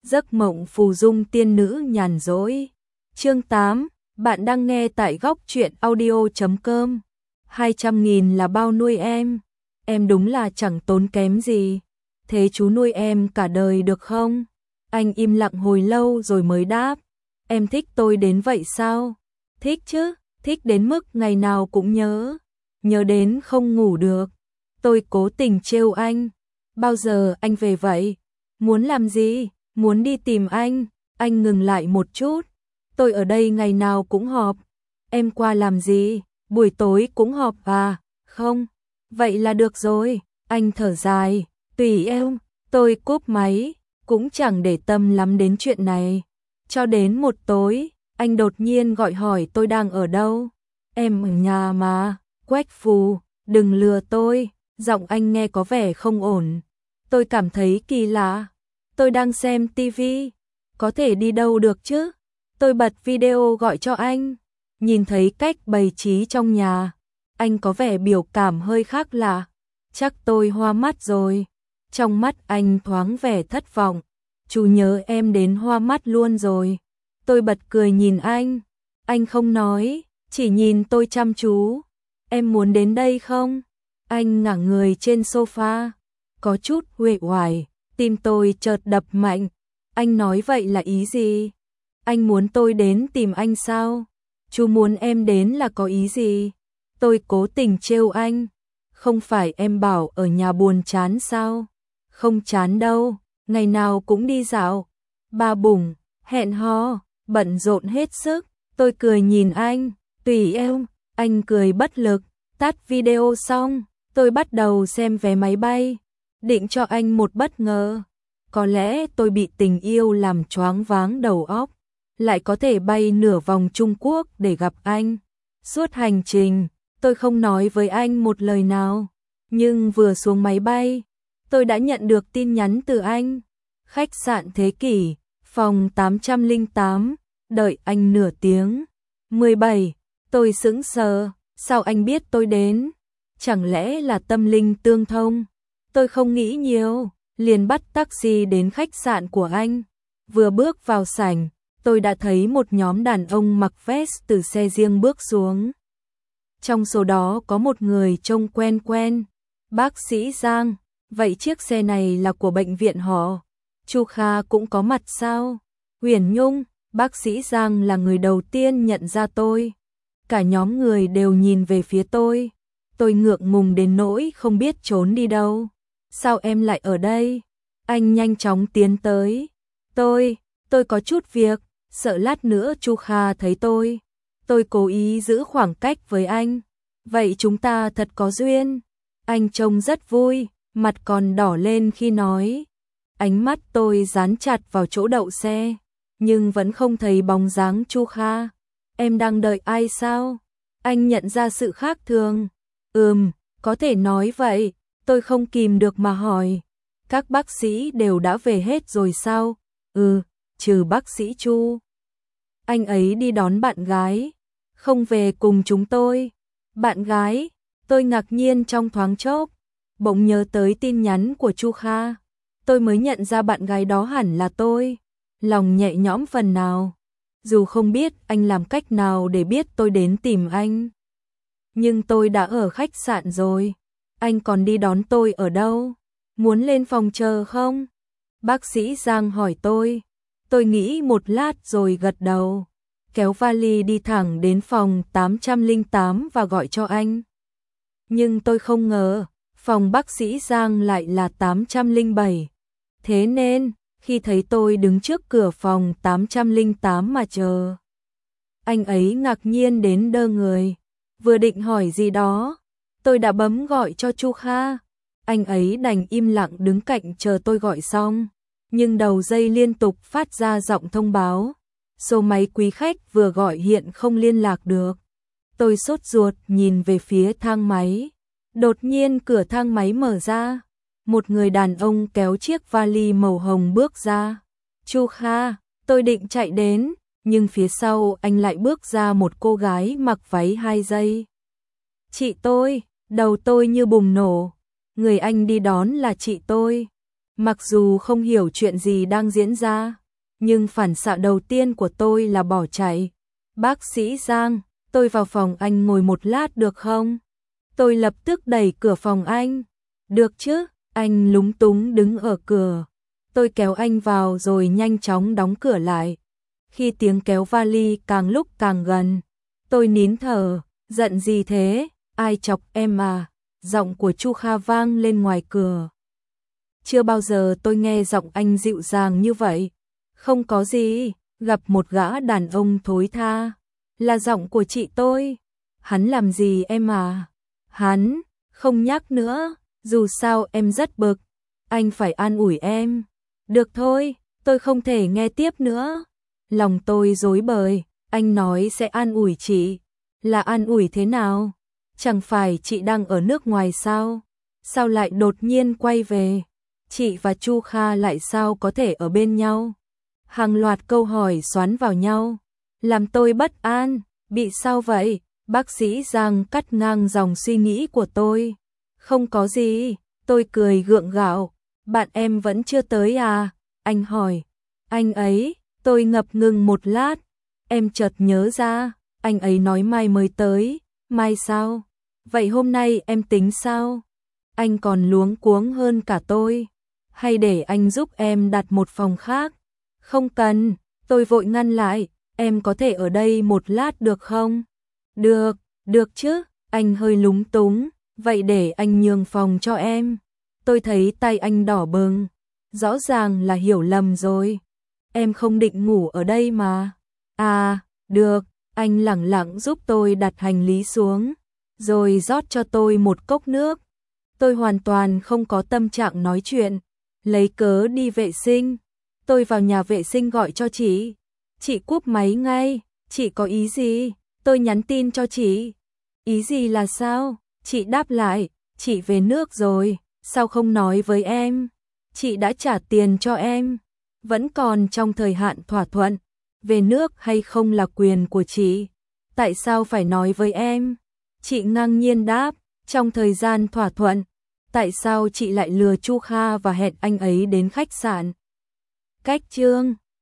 Giấc mộng phù dung tiên nữ nhàn rỗi. Chương 8, bạn đang nghe tại góc truyện audio.com. 200.000 là bao nuôi em? Em đúng là chẳng tốn kém gì. Thế chú nuôi em cả đời được không? Anh im lặng hồi lâu rồi mới đáp. Em thích tôi đến vậy sao? Thích chứ, thích đến mức ngày nào cũng nhớ. Nhớ đến không ngủ được. Tôi cố tình trêu anh. Bao giờ anh về vậy? Muốn làm gì? Muốn đi tìm anh. Anh ngừng lại một chút. Tôi ở đây ngày nào cũng họp. Em qua làm gì? Buổi tối cũng họp à? Không. Vậy là được rồi. Anh thở dài. Tùy em. Tôi cúp máy. Cũng chẳng để tâm lắm đến chuyện này. Cho đến một tối, anh đột nhiên gọi hỏi tôi đang ở đâu. Em ở nhà mà. Quách Phù, đừng lừa tôi. Giọng anh nghe có vẻ không ổn. Tôi cảm thấy kỳ lạ. Tôi đang xem tivi. Có thể đi đâu được chứ? Tôi bật video gọi cho anh. Nhìn thấy cách bày trí trong nhà. Anh có vẻ biểu cảm hơi khác lạ. Chắc tôi hoa mắt rồi. Trong mắt anh thoáng vẻ thất vọng. Chú nhớ em đến hoa mắt luôn rồi. Tôi bật cười nhìn anh. Anh không nói, chỉ nhìn tôi chăm chú. Em muốn đến đây không? Anh ngả người trên sofa. Có chút uể oải. Tim tôi chợt đập mạnh. Anh nói vậy là ý gì? Anh muốn tôi đến tìm anh sao? Chú muốn em đến là có ý gì? Tôi cố tình trêu anh. Không phải em bảo ở nhà buồn chán sao? Không chán đâu, ngày nào cũng đi dạo. Ba bủng, hẹn hò, bận rộn hết sức. Tôi cười nhìn anh. Tùy em. Anh cười bất lực. Tắt video xong, tôi bắt đầu xem vé máy bay. Định cho anh một bất ngờ. Có lẽ tôi bị tình yêu làm choáng váng đầu óc. Lại có thể bay nửa vòng Trung Quốc để gặp anh. Suốt hành trình, tôi không nói với anh một lời nào. Nhưng vừa xuống máy bay, tôi đã nhận được tin nhắn từ anh. Khách sạn Thế Kỷ, phòng 808, đợi anh nửa tiếng. 17, tôi sững sờ, sao anh biết tôi đến? Chẳng lẽ là tâm linh tương thông? Tôi không nghĩ nhiều, liền bắt taxi đến khách sạn của anh. Vừa bước vào sảnh, tôi đã thấy một nhóm đàn ông mặc vest từ xe riêng bước xuống. Trong số đó có một người trông quen quen. Bác sĩ Giang. Vậy chiếc xe này là của bệnh viện họ. Chu Kha cũng có mặt sao? Huyền Nhung. Bác sĩ Giang là người đầu tiên nhận ra tôi. Cả nhóm người đều nhìn về phía tôi. Tôi ngượng ngùng đến nỗi không biết trốn đi đâu. Sao em lại ở đây? Anh nhanh chóng tiến tới. Tôi có chút việc, sợ lát nữa Chu Kha thấy tôi. Tôi cố ý giữ khoảng cách với anh. Vậy chúng ta thật có duyên. Anh trông rất vui, mặt còn đỏ lên khi nói. Ánh mắt tôi dán chặt vào chỗ đậu xe, nhưng vẫn không thấy bóng dáng Chu Kha. Em đang đợi ai sao? Anh nhận ra sự khác thường. Có thể nói vậy. Tôi không kìm được mà hỏi. Các bác sĩ đều đã về hết rồi sao? Trừ bác sĩ Chu. Anh ấy đi đón bạn gái. Không về cùng chúng tôi. Bạn gái? Tôi ngạc nhiên trong thoáng chốc. Bỗng nhớ tới tin nhắn của Chu Kha. Tôi mới nhận ra bạn gái đó hẳn là tôi. Lòng nhẹ nhõm phần nào. Dù không biết anh làm cách nào để biết tôi đến tìm anh. Nhưng tôi đã ở khách sạn rồi. Anh còn đi đón tôi ở đâu? Muốn lên phòng chờ không? Bác sĩ Giang hỏi tôi. Tôi nghĩ một lát rồi gật đầu. Kéo vali đi thẳng đến phòng 808 và gọi cho anh. Nhưng tôi không ngờ, phòng bác sĩ Giang lại là 807. Thế nên, khi thấy tôi đứng trước cửa phòng 808 mà chờ, anh ấy ngạc nhiên đến đơ người. Vừa định hỏi gì đó, tôi đã bấm gọi cho Chu Kha. Anh ấy đành im lặng đứng cạnh chờ tôi gọi xong. Nhưng đầu dây liên tục phát ra giọng thông báo. Số máy quý khách vừa gọi hiện không liên lạc được. Tôi sốt ruột nhìn về phía thang máy. Đột nhiên cửa thang máy mở ra. Một người đàn ông kéo chiếc vali màu hồng bước ra. Chu Kha, tôi định chạy đến, nhưng phía sau anh lại bước ra một cô gái mặc váy 2 giây. Chị tôi, đầu tôi như bùng nổ. Người anh đi đón là chị tôi. Mặc dù không hiểu chuyện gì đang diễn ra, nhưng phản xạ đầu tiên của tôi là bỏ chạy. Bác sĩ Giang, tôi vào phòng anh ngồi một lát được không? Tôi lập tức đẩy cửa phòng anh. Được chứ, anh lúng túng đứng ở cửa. Tôi kéo anh vào rồi nhanh chóng đóng cửa lại. Khi tiếng kéo vali càng lúc càng gần, tôi nín thở, giận gì thế, ai chọc em à? Giọng của Chu Kha vang lên ngoài cửa. Chưa bao giờ tôi nghe giọng anh dịu dàng như vậy. Không có gì, gặp một gã đàn ông thối tha. Là giọng của chị tôi. Hắn làm gì em à? Hắn, không nhắc nữa, dù sao em rất bực. Anh phải an ủi em. Được thôi, tôi không thể nghe tiếp nữa. Lòng tôi rối bời, anh nói sẽ an ủi chị. Là an ủi thế nào? Chẳng phải chị đang ở nước ngoài sao? Sao lại đột nhiên quay về? Chị và Chu Kha lại sao có thể ở bên nhau? Hàng loạt câu hỏi xoắn vào nhau, làm tôi bất an. Bị sao vậy? Bác sĩ Giang cắt ngang dòng suy nghĩ của tôi. Không có gì, tôi cười gượng gạo. Bạn em vẫn chưa tới à? Anh hỏi. Anh ấy, tôi ngập ngừng một lát. Em chợt nhớ ra, anh ấy nói mai mới tới. Mai sao? Vậy hôm nay em tính sao? Anh còn luống cuống hơn cả tôi. Hay để anh giúp em đặt một phòng khác? Không cần, tôi vội ngăn lại. Em có thể ở đây một lát được không? Được, được chứ, anh hơi lúng túng. Vậy để anh nhường phòng cho em. Tôi thấy tay anh đỏ bừng. Rõ ràng là hiểu lầm rồi. Em không định ngủ ở đây mà. À, được, anh lẳng lặng giúp tôi đặt hành lý xuống, rồi rót cho tôi một cốc nước. Tôi hoàn toàn không có tâm trạng nói chuyện, lấy cớ đi vệ sinh. Tôi vào nhà vệ sinh gọi cho chị. Chị cúp máy ngay. Chị có ý gì? Tôi nhắn tin cho chị. Ý gì là sao? Chị đáp lại, chị về nước rồi, sao không nói với em? Chị đã trả tiền cho em, vẫn còn trong thời hạn thỏa thuận. Về nước hay không là quyền của chị. Tại sao phải nói với em? Chị ngang nhiên đáp, trong thời gian thỏa thuận. Tại sao chị lại lừa Chu Kha và hẹn anh ấy đến khách sạn? Cách chương